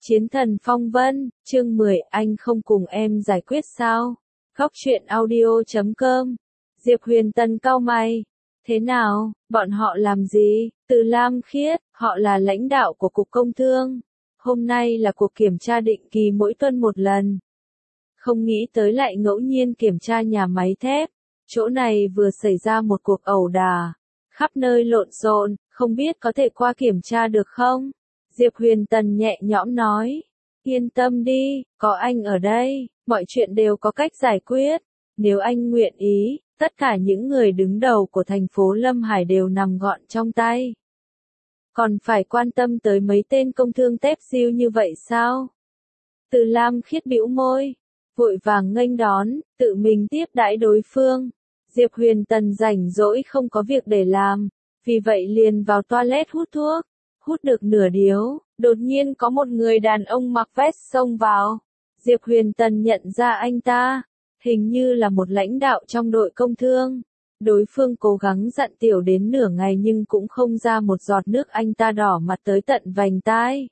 Chiến thần phong vân, chương 10, anh không cùng em giải quyết sao? Góc truyện audio.com. Diệp Huyền Tân cau mày. Thế nào, bọn họ làm gì? Từ Lam Khiết, họ là lãnh đạo của Cục Công Thương. Hôm nay là cuộc kiểm tra định kỳ mỗi tuần một lần. Không nghĩ tới lại ngẫu nhiên kiểm tra nhà máy thép. Chỗ này vừa xảy ra một cuộc ẩu đả. Khắp nơi lộn xộn, không biết có thể qua kiểm tra được không? Diệp Huyền Tân nhẹ nhõm nói. Yên tâm đi, có anh ở đây, mọi chuyện đều có cách giải quyết. Nếu anh nguyện ý, tất cả những người đứng đầu của thành phố Lâm Hải đều nằm gọn trong tay. Còn phải quan tâm tới mấy tên công thương tép diêu như vậy sao? Từ Lam Khiết bĩu môi, vội vàng nghênh đón, tự mình tiếp đãi đối phương. Diệp Huyền Tân rảnh rỗi không có việc để làm, vì vậy liền vào toilet hút thuốc. Hút được nửa điếu, đột nhiên có một người đàn ông mặc vest xông vào. Diệp Huyền Tân nhận ra anh ta, hình như là một lãnh đạo trong đội công thương. Đối phương cố gắng dặn tiểu đến nửa ngày nhưng cũng không ra một giọt nước, anh ta đỏ mặt tới tận vành tai.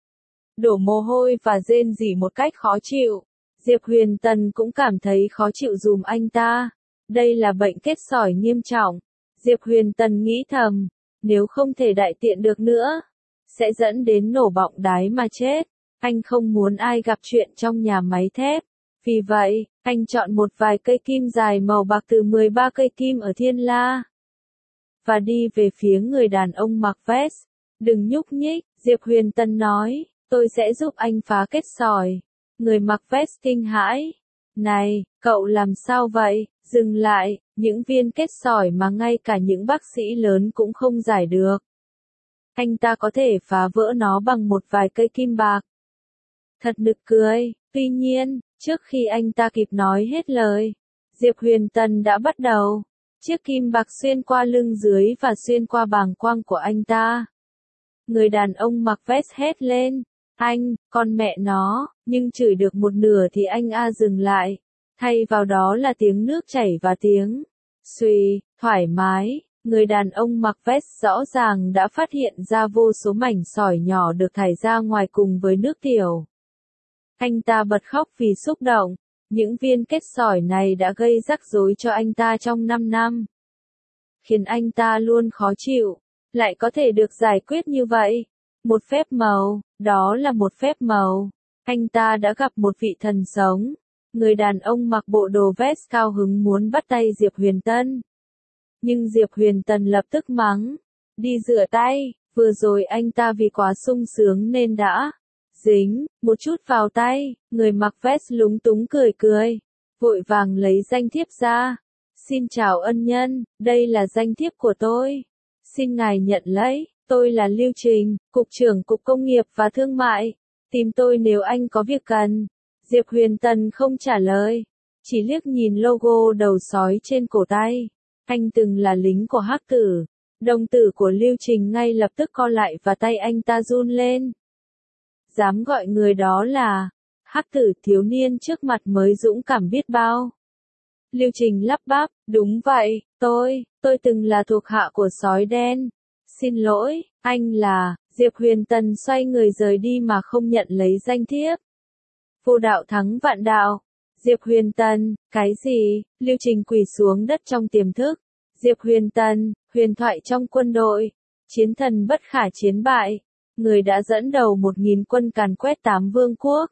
Đổ mồ hôi và rên rỉ một cách khó chịu. Diệp Huyền Tân cũng cảm thấy khó chịu giùm anh ta. Đây là bệnh kết sỏi nghiêm trọng. Diệp Huyền Tân nghĩ thầm. Nếu không thể đại tiện được nữa, sẽ dẫn đến nổ bọng đái mà chết. Anh không muốn ai gặp chuyện trong nhà máy thép. Vì vậy, anh chọn một vài cây kim dài màu bạc từ 13 cây kim ở Thiên La. Và đi về phía người đàn ông mặc vest. Đừng nhúc nhích, Diệp Huyền Tân nói, tôi sẽ giúp anh phá kết sỏi. Người mặc vest kinh hãi. Này, cậu làm sao vậy? Dừng lại, những viên kết sỏi mà ngay cả những bác sĩ lớn cũng không giải được. Anh ta có thể phá vỡ nó bằng một vài cây kim bạc. Thật nực cười, tuy nhiên, trước khi anh ta kịp nói hết lời, Diệp Huyền Tân đã bắt đầu. Chiếc kim bạc xuyên qua lưng dưới và xuyên qua bàng quang của anh ta. Người đàn ông mặc vest hét lên, anh, con mẹ nó, nhưng chửi được một nửa thì anh dừng lại. Thay vào đó là tiếng nước chảy và tiếng xuy, thoải mái. Người đàn ông mặc vest rõ ràng đã phát hiện ra vô số mảnh sỏi nhỏ được thải ra ngoài cùng với nước tiểu. Anh ta bật khóc vì xúc động. Những viên kết sỏi này đã gây rắc rối cho anh ta trong 5 năm. Khiến anh ta luôn khó chịu. Lại có thể được giải quyết như vậy. Một phép màu, đó là một phép màu. Anh ta đã gặp một vị thần sống. Người đàn ông mặc bộ đồ vest cao hứng muốn bắt tay Diệp Huyền Tân. Nhưng Diệp Huyền Tân lập tức mắng. Đi rửa tay, vừa rồi anh ta vì quá sung sướng nên đã dính một chút vào tay. Người mặc vest lúng túng cười cười, vội vàng lấy danh thiếp ra. Xin chào ân nhân, đây là danh thiếp của tôi. Xin ngài nhận lấy, tôi là Lưu Trình, Cục trưởng Cục Công nghiệp và Thương mại. Tìm tôi nếu anh có việc cần. Diệp Huyền Tân không trả lời, chỉ liếc nhìn logo đầu sói trên cổ tay. Anh từng là lính của Hắc Tử. Đồng tử của Lưu Trình ngay lập tức co lại và tay anh ta run lên. Dám gọi người đó là Hắc Tử, thiếu niên trước mặt mới dũng cảm biết bao. Lưu Trình lắp bắp, đúng vậy, tôi từng là thuộc hạ của sói đen. Xin lỗi, anh là. Diệp Huyền Tân xoay người rời đi mà không nhận lấy danh thiếp. Vô đạo thắng vạn đạo. Diệp Huyền Tân, cái gì? Lưu Trình quỳ xuống đất trong tiềm thức. Diệp Huyền Tân, huyền thoại trong quân đội. Chiến thần bất khả chiến bại. Người đã dẫn đầu 1000 quân càn quét 8 vương quốc.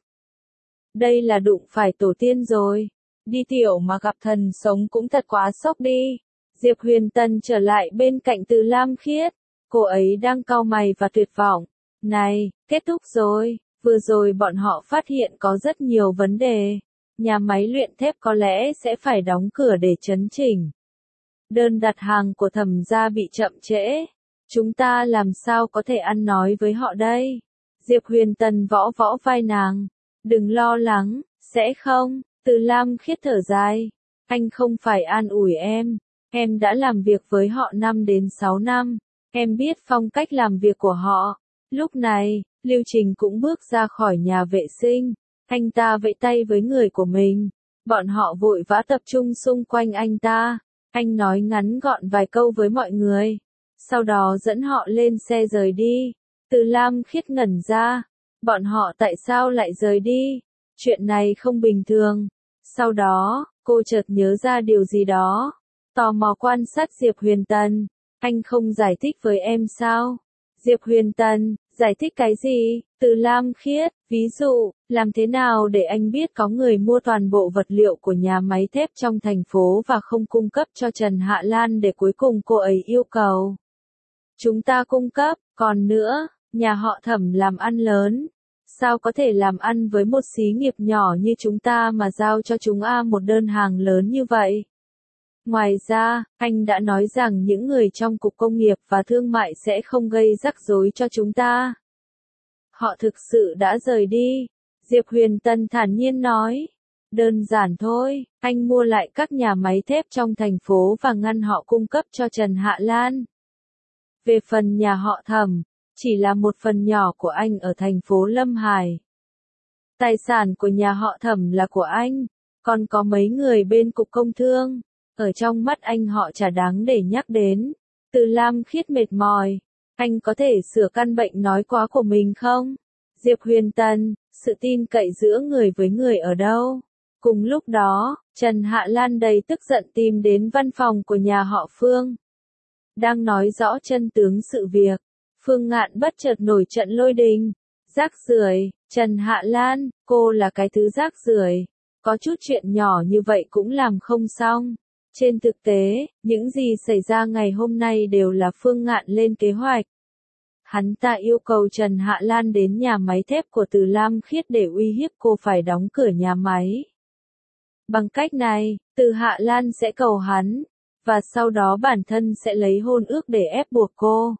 Đây là đụng phải tổ tiên rồi. Đi tiểu mà gặp thần sống cũng thật quá sốc đi. Diệp Huyền Tân trở lại bên cạnh Từ Lam Khiết. Cô ấy đang cau mày và tuyệt vọng. Này, kết thúc rồi. Vừa rồi bọn họ phát hiện có rất nhiều vấn đề. Nhà máy luyện thép có lẽ sẽ phải đóng cửa để chấn chỉnh. Đơn đặt hàng của Thẩm gia bị chậm trễ. Chúng ta làm sao có thể ăn nói với họ đây? Diệp Huyền Tân võ vai nàng. Đừng lo lắng, sẽ không. Từ Lam Khiết thở dài. Anh không phải an ủi em. Em đã làm việc với họ 5 đến 6 năm. Em biết phong cách làm việc của họ. Lúc này, Lưu Trình cũng bước ra khỏi nhà vệ sinh. Anh ta vẫy tay với người của mình. Bọn họ vội vã tập trung xung quanh anh ta. Anh nói ngắn gọn vài câu với mọi người. Sau đó dẫn họ lên xe rời đi. Từ Lam Khiết ngẩn ra. Bọn họ tại sao lại rời đi? Chuyện này không bình thường. Sau đó, cô chợt nhớ ra điều gì đó. Tò mò quan sát Diệp Huyền Tân. Anh không giải thích với em sao? Diệp Huyền Tân, giải thích cái gì? Từ Lam Khiết, ví dụ, làm thế nào để anh biết có người mua toàn bộ vật liệu của nhà máy thép trong thành phố và không cung cấp cho Trần Hạ Lan để cuối cùng cô ấy yêu cầu chúng ta cung cấp, còn nữa, nhà họ Thẩm làm ăn lớn. Sao có thể làm ăn với một xí nghiệp nhỏ như chúng ta mà giao cho chúng một đơn hàng lớn như vậy? Ngoài ra, anh đã nói rằng những người trong Cục Công nghiệp và Thương mại sẽ không gây rắc rối cho chúng ta. Họ thực sự đã rời đi. Diệp Huyền Tân thản nhiên nói. Đơn giản thôi, anh mua lại các nhà máy thép trong thành phố và ngăn họ cung cấp cho Trần Hạ Lan. Về phần nhà họ Thẩm, chỉ là một phần nhỏ của anh ở thành phố Lâm Hải. Tài sản của nhà họ Thẩm là của anh, còn có mấy người bên Cục Công Thương. Ở trong mắt anh họ chả đáng để nhắc đến. Từ Lam Khiết mệt mỏi. Anh có thể sửa căn bệnh nói quá của mình không? Diệp Huyền Tân, sự tin cậy giữa người với người ở đâu? Cùng lúc đó, Trần Hạ Lan đầy tức giận tìm đến văn phòng của nhà họ Phương. Đang nói rõ chân tướng sự việc. Phương Ngạn bất chợt nổi trận lôi đình. Rác rưởi, Trần Hạ Lan, cô là cái thứ rác rưởi. Có chút chuyện nhỏ như vậy cũng làm không xong. Trên thực tế, những gì xảy ra ngày hôm nay đều là Phương Ngạn lên kế hoạch. Hắn ta yêu cầu Trần Hạ Lan đến nhà máy thép của Từ Lam Khiết để uy hiếp cô phải đóng cửa nhà máy. Bằng cách này, Từ Hạ Lan sẽ cầu hắn, và sau đó bản thân sẽ lấy hôn ước để ép buộc cô.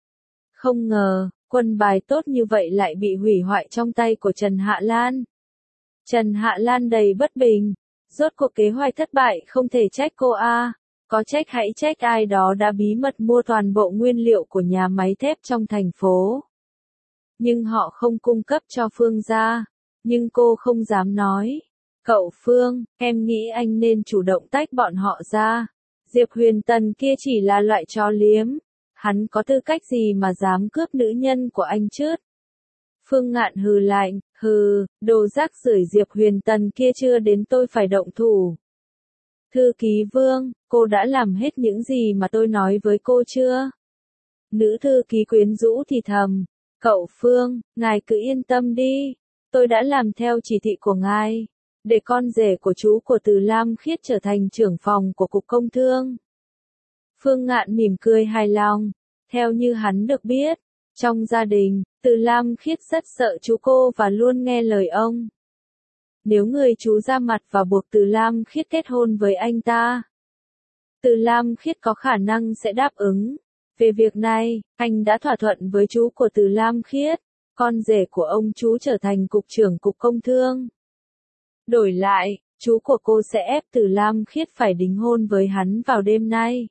Không ngờ, quân bài tốt như vậy lại bị hủy hoại trong tay của Trần Hạ Lan. Trần Hạ Lan đầy bất bình. Rốt cuộc kế hoạch thất bại không thể trách cô có trách hãy trách ai đó đã bí mật mua toàn bộ nguyên liệu của nhà máy thép trong thành phố. Nhưng họ không cung cấp cho Phương gia. Nhưng cô không dám nói. Cậu Phương, em nghĩ anh nên chủ động tách bọn họ ra. Diệp Huyền Tân kia chỉ là loại chó liếm. Hắn có tư cách gì mà dám cướp nữ nhân của anh chứ? Phương Ngạn hừ lạnh, đồ rác rưởi Diệp Huyền Tân kia chưa đến tôi phải động thủ. Thư ký Vương, cô đã làm hết những gì mà tôi nói với cô chưa? Nữ thư ký quyến rũ thì thầm, cậu Phương, ngài cứ yên tâm đi, tôi đã làm theo chỉ thị của ngài, để con rể của chú của Từ Lam Khiết trở thành trưởng phòng của Cục Công Thương. Phương Ngạn mỉm cười hài lòng, theo như hắn được biết, trong gia đình, Từ Lam Khiết rất sợ chú cô và luôn nghe lời ông. Nếu người chú ra mặt và buộc Từ Lam Khiết kết hôn với anh ta, Từ Lam Khiết có khả năng sẽ đáp ứng. Về việc này, anh đã thỏa thuận với chú của Từ Lam Khiết, con rể của ông chú trở thành cục trưởng Cục Công Thương. Đổi lại, chú của cô sẽ ép Từ Lam Khiết phải đính hôn với hắn vào đêm nay.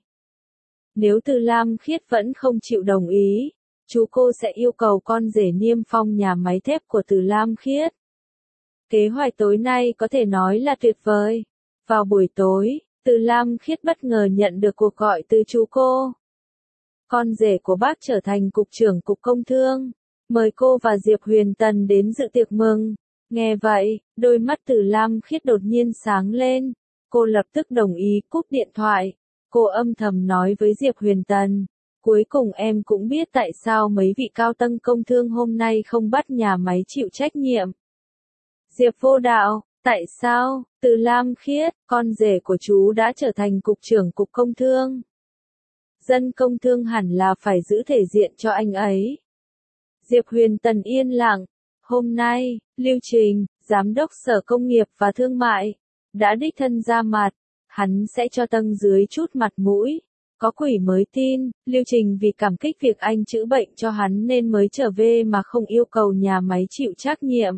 Nếu Từ Lam Khiết vẫn không chịu đồng ý, chú cô sẽ yêu cầu con rể niêm phong nhà máy thép của Từ Lam Khiết. Kế hoạch tối nay có thể nói là tuyệt vời. Vào buổi tối, Từ Lam Khiết bất ngờ nhận được cuộc gọi từ chú cô. Con rể của bác trở thành cục trưởng Cục Công Thương. Mời cô và Diệp Huyền Tân đến dự tiệc mừng. Nghe vậy, đôi mắt Từ Lam Khiết đột nhiên sáng lên. Cô lập tức đồng ý cúp điện thoại. Cô âm thầm nói với Diệp Huyền Tân. Cuối cùng em cũng biết tại sao mấy vị cao tầng công thương hôm nay không bắt nhà máy chịu trách nhiệm. Diệp Vô Đạo, tại sao? Từ Lam Khiết, con rể của chú đã trở thành cục trưởng Cục Công Thương. Dân công thương hẳn là phải giữ thể diện cho anh ấy. Diệp Huyền Tân yên lặng. Hôm nay, Lưu Trình, Giám đốc Sở Công nghiệp và Thương mại, đã đích thân ra mặt. Hắn sẽ cho tầng dưới chút mặt mũi. Có quỷ mới tin, Lưu Trình vì cảm kích việc anh chữa bệnh cho hắn nên mới trở về mà không yêu cầu nhà máy chịu trách nhiệm.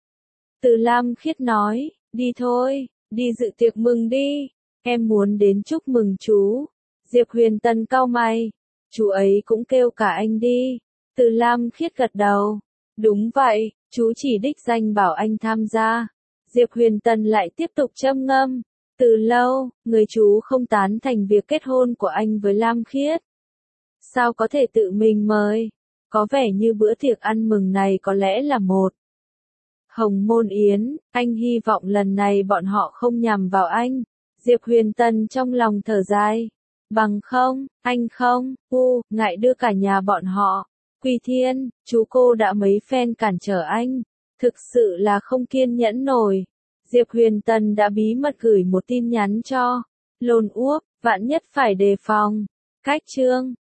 Từ Lam Khiết nói, đi thôi, đi dự tiệc mừng đi, em muốn đến chúc mừng chú. Diệp Huyền Tân cau mày, chú ấy cũng kêu cả anh đi. Từ Lam Khiết gật đầu, đúng vậy, chú chỉ đích danh bảo anh tham gia. Diệp Huyền Tân lại tiếp tục châm ngâm, từ lâu, người chú không tán thành việc kết hôn của anh với Lam Khiết. Sao có thể tự mình mời? có vẻ như bữa tiệc ăn mừng này có lẽ là một hồng môn yến, anh hy vọng lần này bọn họ không nhằm vào anh. Diệp Huyền Tân trong lòng thở dài. Bằng không, anh không, ngại đưa cả nhà bọn họ. Quỳ Thiên, chú cô đã mấy phen cản trở anh. Thực sự là không kiên nhẫn nổi. Diệp Huyền Tân đã bí mật gửi một tin nhắn cho Lôn Uốc, vạn nhất phải đề phòng. Cách chương